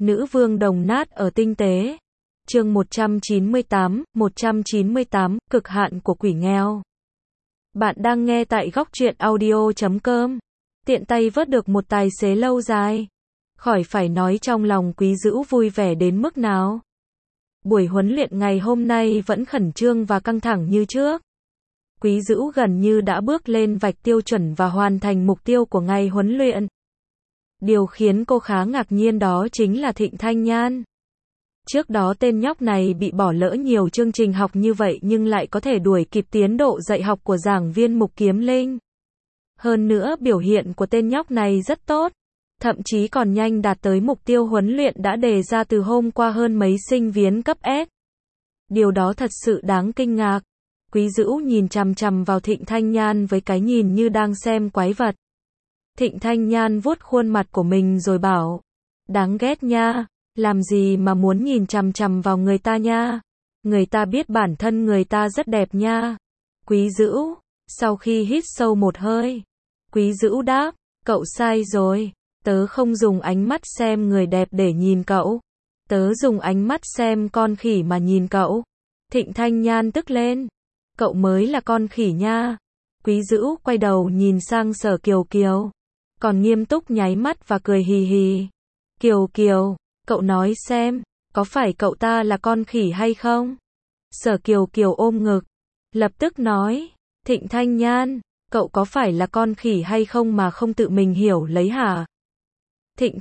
Nữ vương đồng nát ở tinh tế. Chương 198, cực hạn của quỷ nghèo. Bạn đang nghe tại góc truyện audio.com. Tiện tay vớt được một tài xế lâu dài. Khỏi phải nói trong lòng Quý Dữu vui vẻ đến mức nào. Buổi huấn luyện ngày hôm nay vẫn khẩn trương và căng thẳng như trước. Quý Dữu gần như đã bước lên vạch tiêu chuẩn và hoàn thành mục tiêu của ngày huấn luyện. Điều khiến cô khá ngạc nhiên đó chính là Thịnh Thanh Nhan. Trước đó tên nhóc này bị bỏ lỡ nhiều chương trình học như vậy nhưng lại có thể đuổi kịp tiến độ dạy học của giảng viên Mục Kiếm Linh. Hơn nữa biểu hiện của tên nhóc này rất tốt, thậm chí còn nhanh đạt tới mục tiêu huấn luyện đã đề ra từ hôm qua hơn mấy sinh viên cấp S. Điều đó thật sự đáng kinh ngạc. Quý Dữu nhìn chằm chằm vào Thịnh Thanh Nhan với cái nhìn như đang xem quái vật. Thịnh Thanh Nhan vuốt khuôn mặt của mình rồi bảo, đáng ghét nha, làm gì mà muốn nhìn chằm chằm vào người ta nha, người ta biết bản thân người ta rất đẹp nha. Quý Dữu, sau khi hít sâu một hơi, Quý Dữu đáp, cậu sai rồi, tớ không dùng ánh mắt xem người đẹp để nhìn cậu, tớ dùng ánh mắt xem con khỉ mà nhìn cậu. Thịnh Thanh Nhan tức lên, cậu mới là con khỉ nha. Quý Dữu quay đầu nhìn sang Sở Kiều Kiều, còn nghiêm túc nháy mắt và cười hì hì. Kiều Kiều, cậu nói xem, có phải cậu ta là con khỉ hay không? Sở Kiều Kiều ôm ngực, lập tức nói, Thịnh Thanh Nhan, cậu có phải là con khỉ hay không mà không tự mình hiểu lấy hả? Thịnh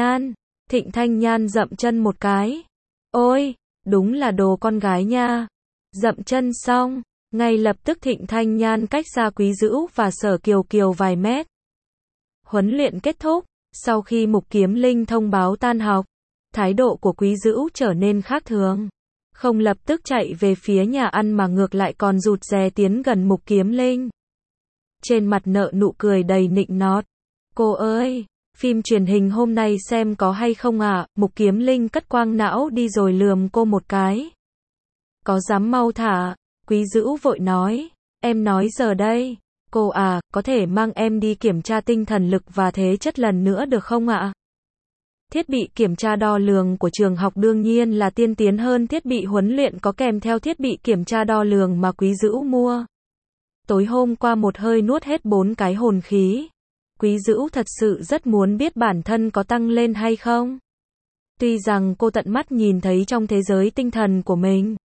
Thanh Nhan dậm chân một cái. Ôi, đúng là đồ con gái nha. Dậm chân xong, ngay lập tức Thịnh Thanh Nhan cách xa Quý Dữu và Sở Kiều Kiều vài mét. Huấn luyện kết thúc, sau khi Mục Kiếm Linh thông báo tan học, thái độ của Quý Dữu trở nên khác thường. Không lập tức chạy về phía nhà ăn mà ngược lại còn rụt rè tiến gần Mục Kiếm Linh. Trên mặt nở nụ cười đầy nịnh nót. Cô ơi, phim truyền hình hôm nay xem có hay không ạ? Mục Kiếm Linh cất quang não đi rồi lườm cô một cái. Có dám mau thả? Quý Dữu vội nói, em nói giờ đây. Cô à, có thể mang em đi kiểm tra tinh thần lực và thể chất lần nữa được không ạ? Thiết bị kiểm tra đo lường của trường học đương nhiên là tiên tiến hơn thiết bị huấn luyện có kèm theo thiết bị kiểm tra đo lường mà Quý Dữu mua. Tối hôm qua một hơi nuốt hết 4 cái hồn khí. Quý Dữu thật sự rất muốn biết bản thân có tăng lên hay không. Tuy rằng cô tận mắt nhìn thấy trong thế giới tinh thần của mình,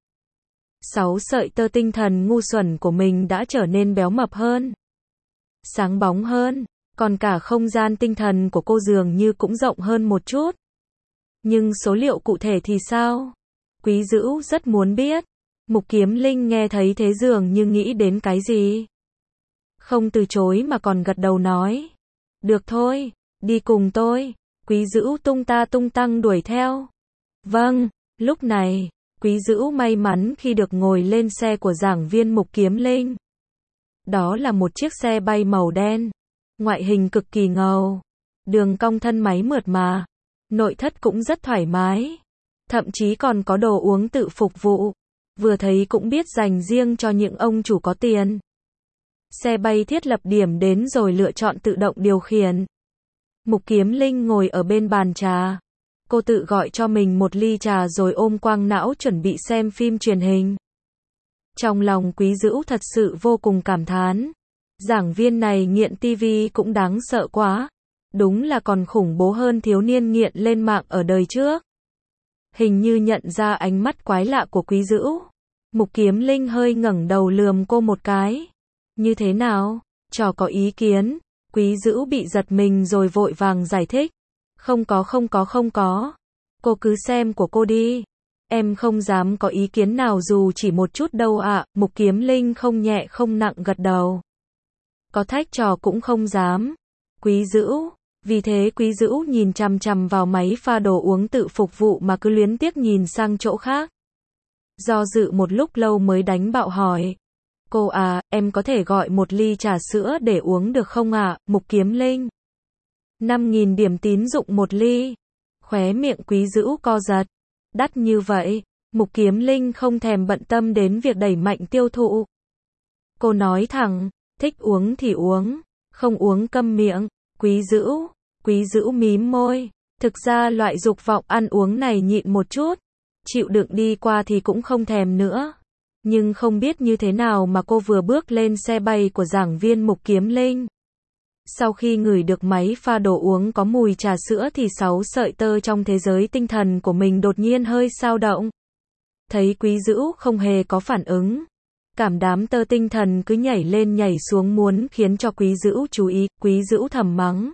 6 sợi tơ tinh thần ngu xuẩn của mình đã trở nên béo mập hơn, sáng bóng hơn, còn cả không gian tinh thần của cô dường như cũng rộng hơn một chút. Nhưng số liệu cụ thể thì sao? Quý Dữu rất muốn biết. Mục Kiếm Linh nghe thấy thế dường như nghĩ đến cái gì. Không từ chối mà còn gật đầu nói. Được thôi, đi cùng tôi. Quý Dữu tung ta tung tăng đuổi theo. Vâng, lúc này, Quý Dữu may mắn khi được ngồi lên xe của giảng viên Mục Kiếm Linh. Đó là một chiếc xe bay màu đen. Ngoại hình cực kỳ ngầu. Đường cong thân máy mượt mà. Nội thất cũng rất thoải mái. Thậm chí còn có đồ uống tự phục vụ. Vừa thấy cũng biết dành riêng cho những ông chủ có tiền. Xe bay thiết lập điểm đến rồi lựa chọn tự động điều khiển. Mục Kiếm Linh ngồi ở bên bàn trà. Cô tự gọi cho mình một ly trà rồi ôm quang não chuẩn bị xem phim truyền hình. Trong lòng Quý Dữu thật sự vô cùng cảm thán. Giảng viên này nghiện tivi cũng đáng sợ quá. Đúng là còn khủng bố hơn thiếu niên nghiện lên mạng ở đời trước. Hình như nhận ra ánh mắt quái lạ của Quý Dữu. Mục Kiếm Linh hơi ngẩng đầu lườm cô một cái. Như thế nào? Trò có ý kiến. Quý Dữu bị giật mình rồi vội vàng giải thích. Không có. Cô cứ xem của cô đi. Em không dám có ý kiến nào dù chỉ một chút đâu ạ. Mục Kiếm Linh không nhẹ không nặng gật đầu. Có thách trò cũng không dám. Quý Dữu. Vì thế Quý Dữu nhìn chằm chằm vào máy pha đồ uống tự phục vụ mà cứ luyến tiếc nhìn sang chỗ khác. Do dự một lúc lâu mới đánh bạo hỏi. Cô à, em có thể gọi một ly trà sữa để uống được không ạ? Mục Kiếm Linh. 5.000 điểm tín dụng một ly. Khóe miệng Quý Dữu co giật. Đắt như vậy. Mục Kiếm Linh không thèm bận tâm đến việc đẩy mạnh tiêu thụ. Cô nói thẳng, thích uống thì uống, không uống câm miệng. Quý Dữu mím môi. Thực ra loại dục vọng ăn uống này nhịn một chút, chịu đựng đi qua thì cũng không thèm nữa. Nhưng không biết như thế nào mà cô vừa bước lên xe bay của giảng viên Mục Kiếm Linh. Sau khi ngửi được máy pha đồ uống có mùi trà sữa thì 6 sợi tơ trong thế giới tinh thần của mình đột nhiên hơi xao động. Thấy Quý Dữu không hề có phản ứng. Cảm đám tơ tinh thần cứ nhảy lên nhảy xuống muốn khiến cho Quý Dữu chú ý, Quý Dữu thầm mắng.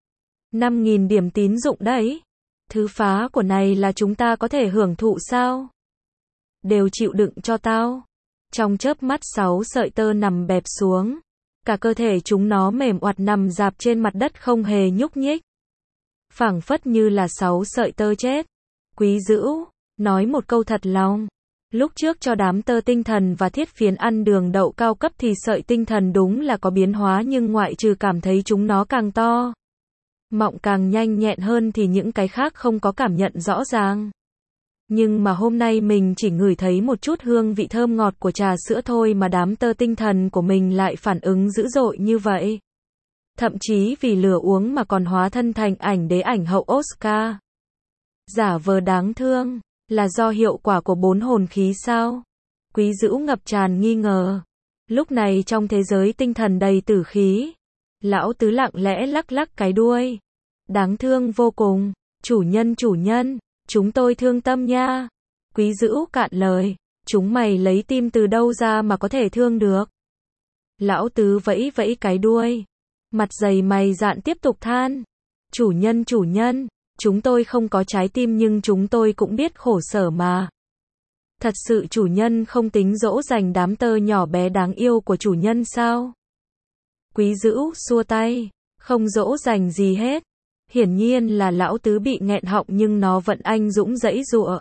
5.000 điểm tín dụng đấy. Thứ phá của này là chúng ta có thể hưởng thụ sao? Đều chịu đựng cho tao. Trong chớp mắt 6 sợi tơ nằm bẹp xuống. Cả cơ thể chúng nó mềm oặt nằm rạp trên mặt đất không hề nhúc nhích. Phảng phất như là 6 sợi tơ chết. Quý Dữu nói một câu thật lòng. Lúc trước cho đám tơ tinh thần và thiết phiến ăn đường đậu cao cấp thì sợi tinh thần đúng là có biến hóa, nhưng ngoại trừ cảm thấy chúng nó càng to, mọng càng nhanh nhẹn hơn thì những cái khác không có cảm nhận rõ ràng. Nhưng mà hôm nay mình chỉ ngửi thấy một chút hương vị thơm ngọt của trà sữa thôi mà đám tơ tinh thần của mình lại phản ứng dữ dội như vậy. Thậm chí vì lừa uống mà còn hóa thân thành ảnh đế ảnh hậu Oscar. Giả vờ đáng thương, là do hiệu quả của 4 hồn khí sao? Quý Dữu ngập tràn nghi ngờ. Lúc này trong thế giới tinh thần đầy tử khí, lão tứ lặng lẽ lắc lắc cái đuôi. Đáng thương vô cùng, chủ nhân, chúng tôi thương tâm nha. Quý Dữu cạn lời, chúng mày lấy tim từ đâu ra mà có thể thương được? Lão tứ vẫy vẫy cái đuôi, mặt dày mày dạn tiếp tục than. Chủ nhân, chúng tôi không có trái tim nhưng chúng tôi cũng biết khổ sở mà. Thật sự chủ nhân không tính dỗ dành đám tơ nhỏ bé đáng yêu của chủ nhân sao? Quý Dữu xua tay, không dỗ dành gì hết. Hiển nhiên là lão tứ bị nghẹn họng nhưng nó vẫn anh dũng giãy giụa.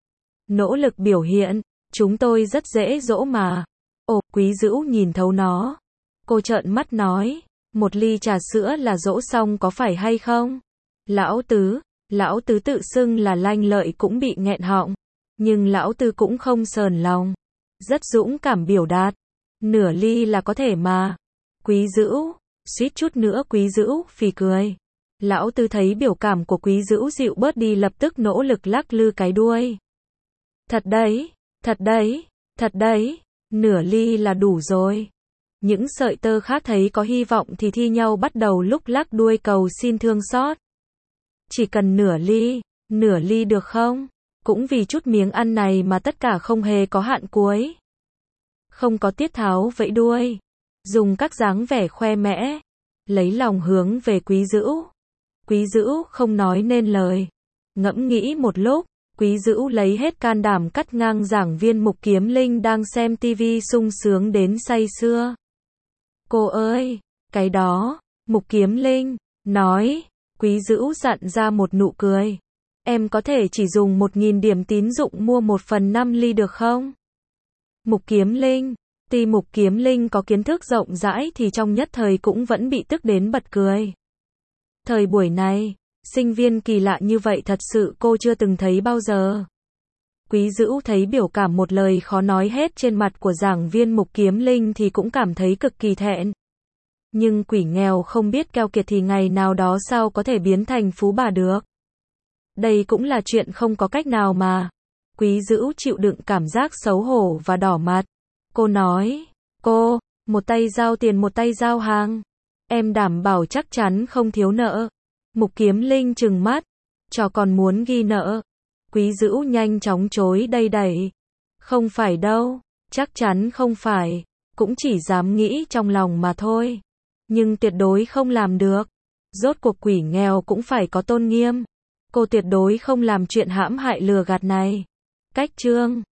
Nỗ lực biểu hiện, chúng tôi rất dễ dỗ mà. Ồ, Quý Dữu nhìn thấu nó. Cô trợn mắt nói, một ly trà sữa là dỗ xong có phải hay không? Lão tứ tự xưng là lanh lợi cũng bị nghẹn họng. Nhưng lão tứ cũng không sờn lòng. Rất dũng cảm biểu đạt. Nửa ly là có thể mà. Quý Dữu, suýt chút nữa Quý Dữu phì cười. Lão tứ thấy biểu cảm của Quý Dữu dịu bớt đi lập tức nỗ lực lắc lư cái đuôi. Thật đấy, nửa ly là đủ rồi. Những sợi tơ khác thấy có hy vọng thì thi nhau bắt đầu lúc lắc đuôi cầu xin thương xót. Chỉ cần nửa ly được không? Cũng vì chút miếng ăn này mà tất cả không hề có hạn cuối. Không có tiết tháo vẫy đuôi. Dùng các dáng vẻ khoe mẽ. Lấy lòng hướng về Quý Dữu. Quý Dữu không nói nên lời. Ngẫm nghĩ một lúc, Quý Dữu lấy hết can đảm cắt ngang giảng viên Mục Kiếm Linh đang xem tivi sung sướng đến say sưa. Cô ơi, cái đó, Mục Kiếm Linh, nói. Quý Dữu dặn ra một nụ cười. Em có thể chỉ dùng 1.000 điểm tín dụng mua 1/5 ly được không? Mục Kiếm Linh. Tuy Mục Kiếm Linh có kiến thức rộng rãi thì trong nhất thời cũng vẫn bị tức đến bật cười. Thời buổi này, sinh viên kỳ lạ như vậy thật sự cô chưa từng thấy bao giờ. Quý Dữu thấy biểu cảm một lời khó nói hết trên mặt của giảng viên Mục Kiếm Linh thì cũng cảm thấy cực kỳ thẹn. Nhưng quỷ nghèo không biết keo kiệt thì ngày nào đó sao có thể biến thành phú bà được. Đây cũng là chuyện không có cách nào mà. Quý Dữu chịu đựng cảm giác xấu hổ và đỏ mặt. Cô nói, một tay giao tiền một tay giao hàng. Em đảm bảo chắc chắn không thiếu nợ. Mục Kiếm Linh trừng mắt, cho còn muốn ghi nợ. Quý Dữu nhanh chóng chối đầy đẩy. Không phải đâu, chắc chắn không phải, cũng chỉ dám nghĩ trong lòng mà thôi. Nhưng tuyệt đối không làm được. Rốt cuộc quỷ nghèo cũng phải có tôn nghiêm. Cô tuyệt đối không làm chuyện hãm hại lừa gạt này. Cách chương